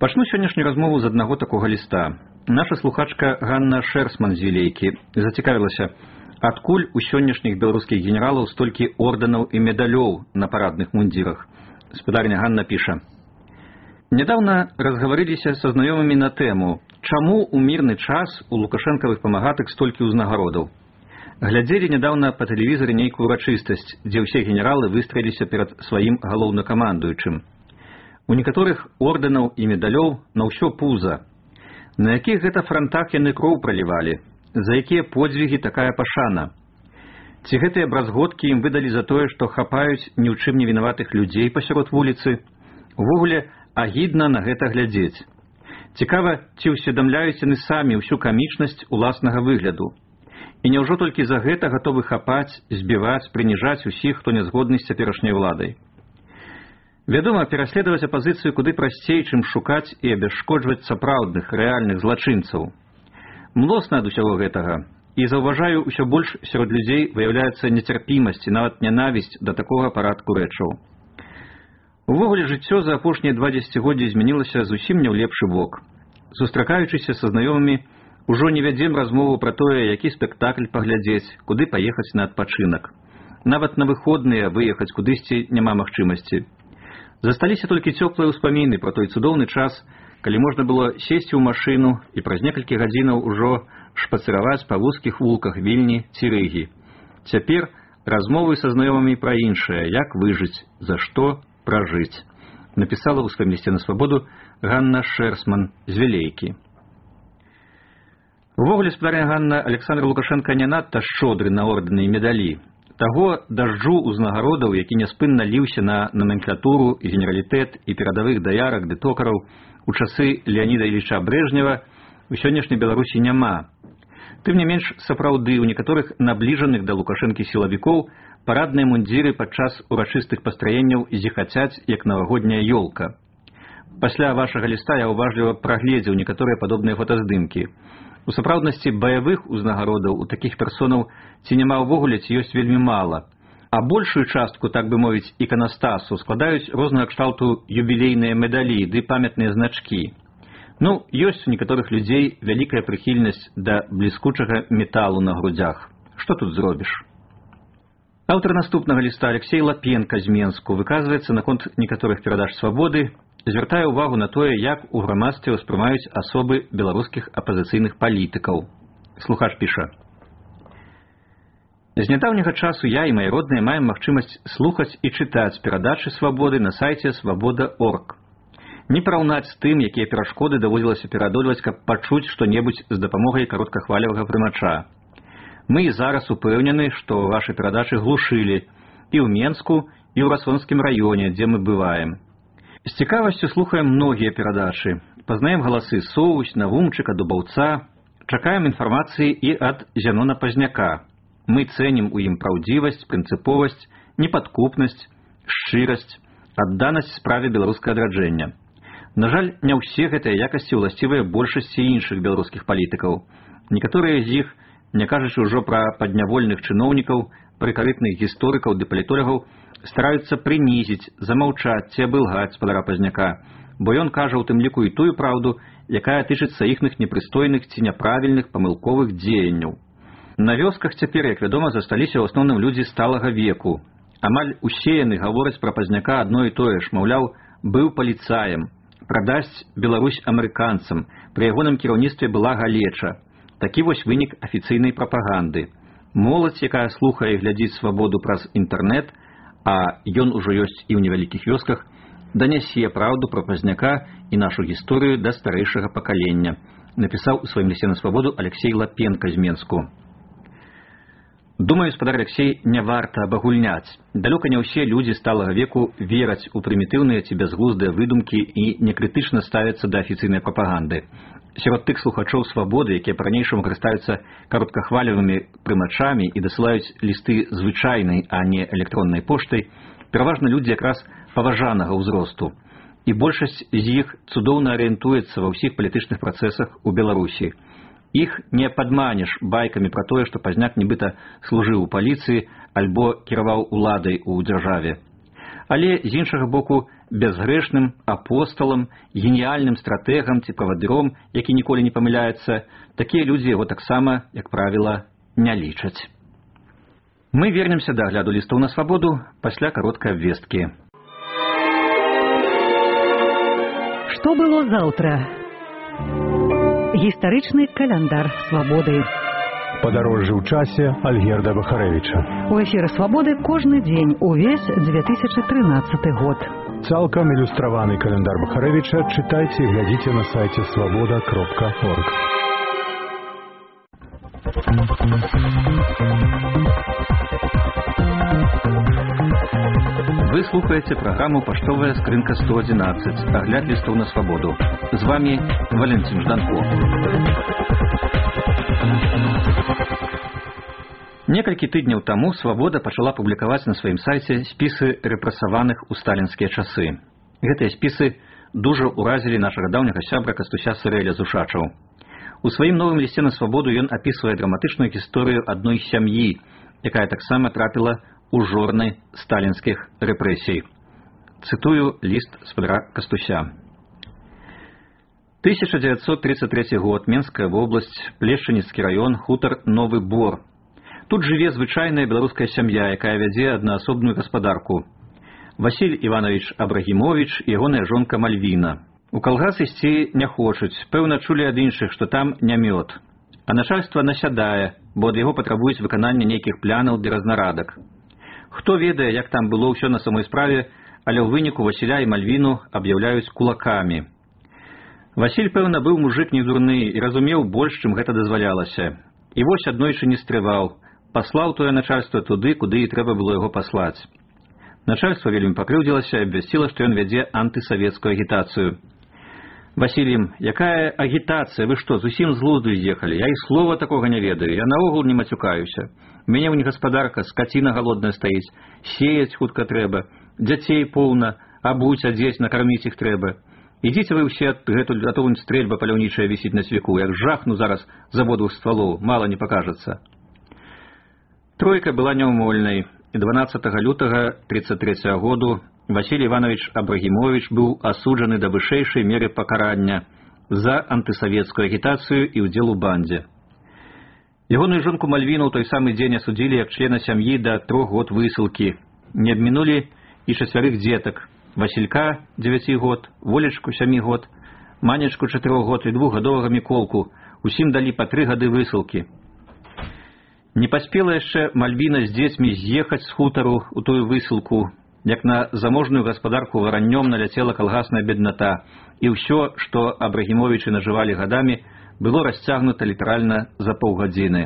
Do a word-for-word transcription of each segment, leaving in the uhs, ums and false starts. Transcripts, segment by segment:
Пачну сённяшнюю размову з аднаго такога ліста. Наша слухачка Ганна Шерсман з Вілейкі зацікавілася, адкуль у сённяшніх беларускіх генералаў столькі ордэнаў і медалёў на парадных мундзірах. Спадарня Ганна піша: «Недавно разговорились со знакомыми на тему, чему у мирный час у лукашэнкавых памагатак столькі ўзнагародаў. Глядзелі недавно по телевизоре нейкую урачыстасць, дзе ўсе генералы выстроіліся перад сваім галоўнакамандуючым. У некаторых ордэнаў і медалёў на ўсё пуза. На якіх гэта фронтах яны кроў пралівалі, за якія подзвігі такая пашана. Ці гэтыя бразготкі ім выдалі за тое, што хапаюць ні ў чым не вінаватых людзей пасярод вуліцы? Увогуле, агідна на гэта глядзець. Цікава, ці ўсведамляюць яны самі ўсю камічнасць уласнага выгляду. І няўжо толькі за гэта гатовы хапаць, збіваць, прыніжаць усіх, хто не згодны з цяперашняй уладай? Вядома, пераследаваць апазіцыю куды прасцей, чым шукаць і абясшкоджваць сапраўдных, рэальных злачынцаў. Млосна ад усяго гэтага, і заўважаю, усё больш сярод людзей выяўляецца нецярпімасць і нават нянавісць да такога парадку рэчаў. Увогуле жыццё за апошнія два дзесяцігоддзі змянілася зусім не ў лепшы бок. Сустракаючыся са знаёмымі, ужо не вядзем размову пра тое, які спектакль паглядзець, куды паехаць на адпачынак. Нават на выходныя выехаць кудысьці няма магчымасці. Засталіся толькі цёплыя ўспаміны пра той цудоўны час, калі можна было сесці ў машыну і праз некалькі гадзінаў ужо шпацыраваць па вузкіх вулках Вільні ці Рыгі. Цяпер размовы са знаёмымі пра іншае, як выжыць, за што пражыць. Напісала ў сваім лісце на свабоду Ганна Шерсман з Вілейкі. Увогуле, спадарня Ганна, Александр Лукашенко не надта шчодры на ордэны і медалі. Таго дажджу ўзнагародаў, які няспынна ліўся на номенклатуру, генералітэт і перадавых даярак ды токараў у часы Леаніда Іліча Брэжнева у сённяшняй Беларусі няма. Тым не менш, сапраўды, у некаторых набліжаных да Лукашэнкі сілавікоў парадныя мундзіры падчас урачыстых пастраенняў зіхацяць, як навагодняя ёлка. Пасля вашага ліста я уважліва прагледзеў некаторыя падобныя фотаздымкі. У сапраўднасці баявых узнагародаў у такіх персонаў ці няма ўвогуле, ці ёсць вельмі мала. А большую частку, так бы мовіць, іканастасу складаюць рознага кшталту юбілейныя медалі ды памятныя значкі. Ну, ёсць у некаторых людзей вялікая прыхільнасць да бліскучага металу на грудзях. Што тут зробіш? Аўтар наступнага ліста Алексей Лапенко з Менску выказваецца наконт некаторых перадач свабоды, звяртае ўвагу на тое, як у грамадстве ўспрымаюць асобы беларускіх апазіцыйных палітыкаў. Слухач піша: «З нядаўняга часу я і мае родныя маем магчымасць слухаць і чытаць перадачы свабоды на сайце свабода точка орг. Не параўнаць з тым, якія перашкоды даводзілася пераадольваць, каб пачуць што-небудзь з дапамогай кароткахвалевага прымача. Мы і зараз упэўнены, што вашы перадачы глушылі і ў Менску, і ў Расонскім раёне, дзе мы бываем. З цікавасцю слухаем многія перадачы, пазнаем галасы Соўвусь, Навумчыка, Дубаўца, чакаем інфармацыі і ад Зянона Пазняка. Мы цэнім у ім праўдзівасць, прынцыповасць, непадкупнасць, шчырасць, адданасць справе беларускага адраджэння. На жаль, не ўсе гэтыя якасці ўласцівыя большасці іншых беларускіх палітыкаў. Некаторыя з іх, не кажучы ўжо пра паднявольных чыноўнікаў, прыкарытных гісторыкаў ды палітолагаў, стараюцца прынізіць, замаўчаць ці абылгаць спадара Пазняка, бо ён кажа ў тым ліку і тую праўду, якая тычыцца іхных непрыстойных ці няправільных памылковых дзеянняў. На вёсках цяпер, як вядома, засталіся ў асноўным людзі сталага веку. Амаль усе яны гавораць пра Пазняка адно і тое ж, маўляў, быў паліцаем, прадасць Беларусь амерыканцам, пры ягоным кіраўніцтве была галеча. Такі вось вынік афіцыйнай прапаганды. Моладзь, якая слухае і глядзіць свабоду праз інтэрнэт, а ён ужо ёсць і ў невялікіх вёсках, данясе праўду пра Пазняка і нашу гісторыю да старэйшага пакалення, напісаў у сваім лісце на свабоду Алексей Лапенко з Менску. Думаю, спадар Алексей, не варта абагульняць. Далёка не ўсе людзі сталага веку вераць у прымітыўныя ці бязглуздыя выдумкі і некрытычна ставяцца да афіцыйнай прапаганды. Сярод тых слухачоў свабоды, якія па-ранейшаму карыстаюцца кароткахвалевымі прымачамі і дасылаюць лісты звычайнай, а не электроннай поштай, пераважна людзі якраз паважанага ўзросту. І большасць з іх цудоўна арыентуецца ва ўсіх палітычных працэсах у Беларусі. Іх не падманеш байкамі пра тое, што Пазняк нібыта служыў у паліцыі альбо кіраваў уладай у дзяржаве. Але, з іншага боку, бязгрэшным апосталам, геніяльным стратэгам ці правадыром, які ніколі не памыляецца, такія людзі яго таксама, як правіла, не лічаць. Мы вернемся да агляду лістоў на свабоду пасля кароткай абвесткі. Што было заўтра? Гістарычны каляндар свабоды. Падарожжа ў часе Альгерда Бахарэвіча. У эфіры свабоды кожны дзень увесь две тысячы трынаццаты год. Цалкам ілюстраваны каляндар Бахарэвіча чытайце і глядзіце на сайце свабода кропка орг. Вы слухаеце праграму «Паштовая скрынка сто адзінаццаць», агляд лістоў на свабоду. З вами Валентин Жданко. Некалькі тыдняў таму «Свабода» пачала публікаваць на сваім сайце спісы рэпрэсаваных у сталінскія часы. Гэтыя спісы дужа ўразілі нашага даўняга сябра Кастуся Сырэля з Ушачаў. У сваім новым лісце на свабоду ён апісвае драматычную гісторыю адной сям'і, якая таксама трапіла у жорны сталінскіх рэпрэсій. Цытую ліст спадара Кастуся. тысяча девятьсот тридцать третий год, Менская вобласць, Плешчаніцкі раён, хутар Новы Бор. Тут жыве звычайная беларуская сям'я, якая вядзе аднаасобную гаспадарку. Васіль Іванович Абрагімовіч і ягоная жонка Мальвіна. У калгас ісці не хочуць, пэўна чулі ад іншых, што там не мёд. А начальства насядае, бо ад яго патрабуюць выканання нейкіх плянаў ды разнарадак. Хто ведае, як там было ўсё на самой справе, але ў выніку Васіля і Мальвіну аб'яўляюць кулакамі. Васіль, пэўна, быў мужык недурны і разумеў больш, чым гэта дазвалялася. І вось аднойчы не стрываў, паслаў тое начальства туды, куды і трэба было яго паслаць. Начальство вельмі пакрыўдзілася і абвясціла, што ён вядзе антысавецкую агітацыю. Васілім, якая агітацыя? Вы што, зусім з глузду з'ехалі? Я і слова такога не ведаю, я наогул не мацюкаюся. У мяне ў не гаспадарка, скаціна галодная стаіць, сеяць хутка трэба, дзяцей поўна, абуць, адзець, накарміць іх трэба. Ідзіце вы ўсе гэтуль, а то вунь стрэльба паляўнічая вісіць на свяку, як жахну зараз з абодвух ствалоў, мала не пакажацца. Тройка была няўмольнай, і дванаццатага лютага тридцать третьего году Васіль Іванович Абрагімовіч быў асуджаны да вышэйшай меры пакарання за антысавецкую агітацыю і ўдзел у бандзе. Ягоную жонку Мальвіну ў той самы дзень асудзілі як члена сям'і да трох год высылкі. Не абмінулі і чацвярых дзетак: Васілька дзевяці год, Волечку сямі год, Манечку чатырох год і двухгадовага Міколку. Усім далі па тры гады высылкі. Не паспела яшчэ Мальвіна з дзецьмі з'ехаць з хутару ў тую высылку, як на заможную гаспадарку вараннём наляцела калгасная бедната, і ўсё, што Абрагімовічы нажывалі гадамі, было расцягнута літаральна за паўгадзіны.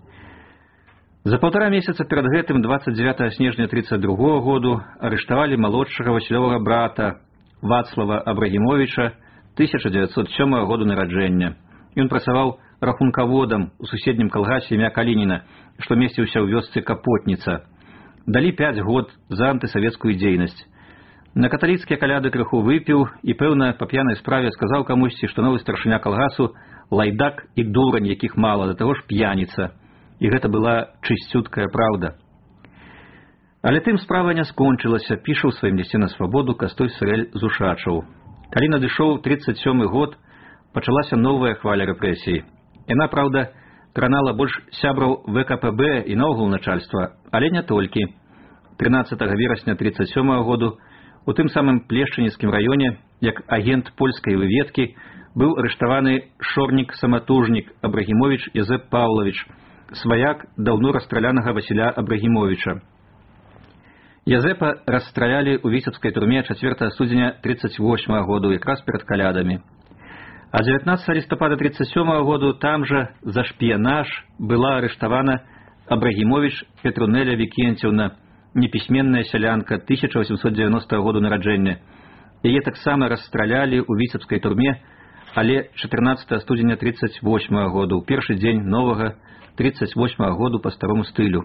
За паўтара месяца перад гэтым двадцать девятого снежня тридцать другого году арыштавалі малодшага Васілёвага брата Вацлава Абрагімовіча тысяча девятьсот сёмого году нараджэння. Ён працаваў рахункаводам у суседнім калгасе імя Калініна, што месціўся ў вёсцы Капотніца. Далі пяць год за антысавецкую дзейнасць. На каталіцкія каляды крыху выпіў і, пэўна, па п'янай справе сказаў камусьці, што новы старшыня калгасу лайдак і дурань, якіх мала, да таго ж п'яніца. І гэта была чысцюткая праўда. Але тым справа не скончылася, піша ў сваім лісце на свабоду Кастусь Сырэль з Ушачаў. Калі надышоў тридцать сёмы год, пачалася новая хваля рэпрэсій. Яна, праўда, кранала больш сябраў вэ ка пэ бэ і наогул начальства, але не толькі. тринадцатого верасня тридцать сёмого году у тым самым Плешчаніцкім раёне, як агент польскай выведкі, быў арыштаваны шорнік-саматужнік Абрагімовіч Язэп Паўлавіч, сваяк даўно расстралянага Васіля Абрагімовіча. Язэпа расстралялі ў віцебскай турме чацвёртага студзеня тридцать восьмого году, якраз перад калядамі. А девятнадцатого лістапада тридцать сёмого году там жа за шпіянаж была арыштавана Абрагімовіч Петрунеля Вікенцеўна, непісьменная сялянка тысяча восемьсот девяностого году нараджэння. Яе таксама расстралялі ў віцебскай турме, але чатырнаццатого студзеня тридцать восьмого году, у першы дзень новага тридцать восьмого году по старому стылю.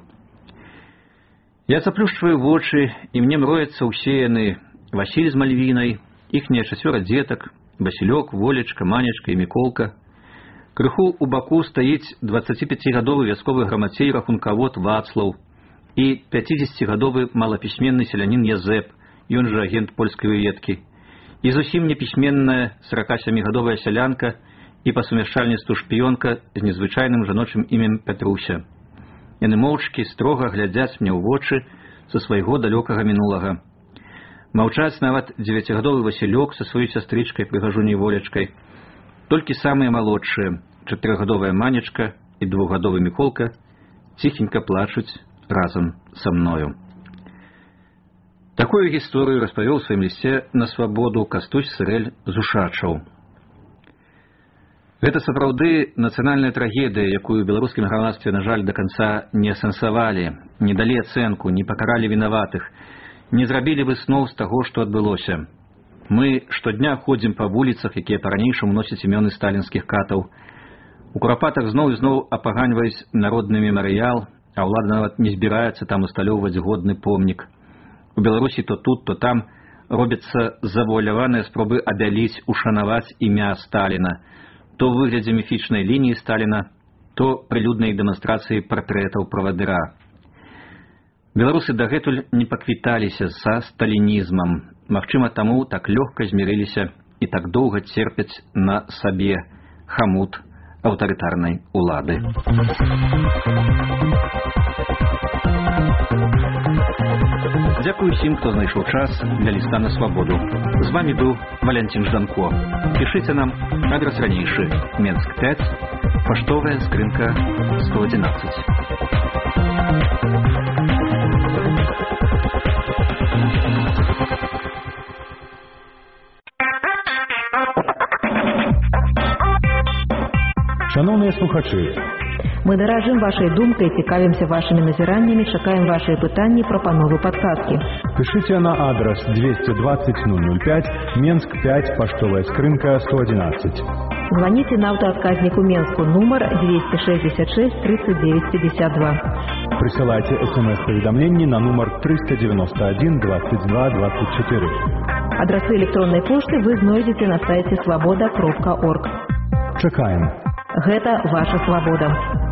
Я заплюшчваю вочы, і мне мроецца ўсе яны: Васіль з Мальвінай, іхнія чацвёра дзетак, Васілёк, Волечка, Манечка і Міколка. Крыху у баку стаіць дваццаціпяцігадовы вясковы грамадзей рахункавод Вацлаў і пяцідзесяцігадовы малапісьменны селянін Язэп, ён жа агент польскай выведкі, і зусім непісьменная саракасямігадовая сялянка і па сумяшчальніцтву шпіёнка з незвычайным жаночым імем Пятруся. Яны моўчкі строга глядзяць мне ў вочы са свайго далёкага мінулага. Маўчаць нават дзевяцігадовы Васілёк са сваёй сястрычкай прыгажуняй Волечкай. Толькі самыя малодшыя, чатырохгадовая Манечка і двухгадовы Міколка, ціхенька плачуць разам са мною. Такую гісторыю распавёў у сваім лісце на свабоду Кастусь Сырэль з Ушачаў. Гэта сапраўды нацыянальная трагедыя, якую ў беларускім грамадстве, на жаль, да канца не асэнсавалі, не далі ацэнку, не пакаралі вінаватых, не зрабілі высноў з таго, што адбылося. Мы штодня ходзім па вуліцах, якія па-ранейшаму носяць імёны сталінскіх катаў. У Курапатах зноў і зноў апаганьваюць народны мемарыял, а ўлада нават не збіраецца там усталёўваць годны помнік. У Беларусі то тут, то там робяцца завуаляваныя спробы абяліць, ушанаваць імя Сталіна, то ў выглядзе міфічнай лініі Сталіна, то прылюднай дэманстрацыі партрэтаў правадыра. Беларусы дагэтуль не паквіталіся са сталінізмам. Магчыма, таму так лёгка змірыліся і так доўга церпяць на сабе хамут аўтарытарнай улады. Дзякую усім, хто знайшоў час для ліста на свабоду. З вамі быў Валянцін Жданко. Пішыце нам, адрес ранейшы, Менск пять, паштовая скрынка сто одиннадцать. Шановные слухачи, Мы даражым вашай думкай, цікавімся вашымі назіраннямі, чакаем вашыя пытанні, прапановы, падказкі. Пишите на адрес двести двадцать ноль ноль пять, Менск пять, поштовая скрынка сто одиннадцать. Звоните на автоотказнику Менску, номер двести шестьдесят шесть тридцать девять пятьдесят два. Присылайте смс-поведомления на номер триста девяносто один двадцать два двадцать четыре. Адресы электронной почты вы знойдете на сайте свобода кропка орг. Чакаем. Гэта ваша свобода.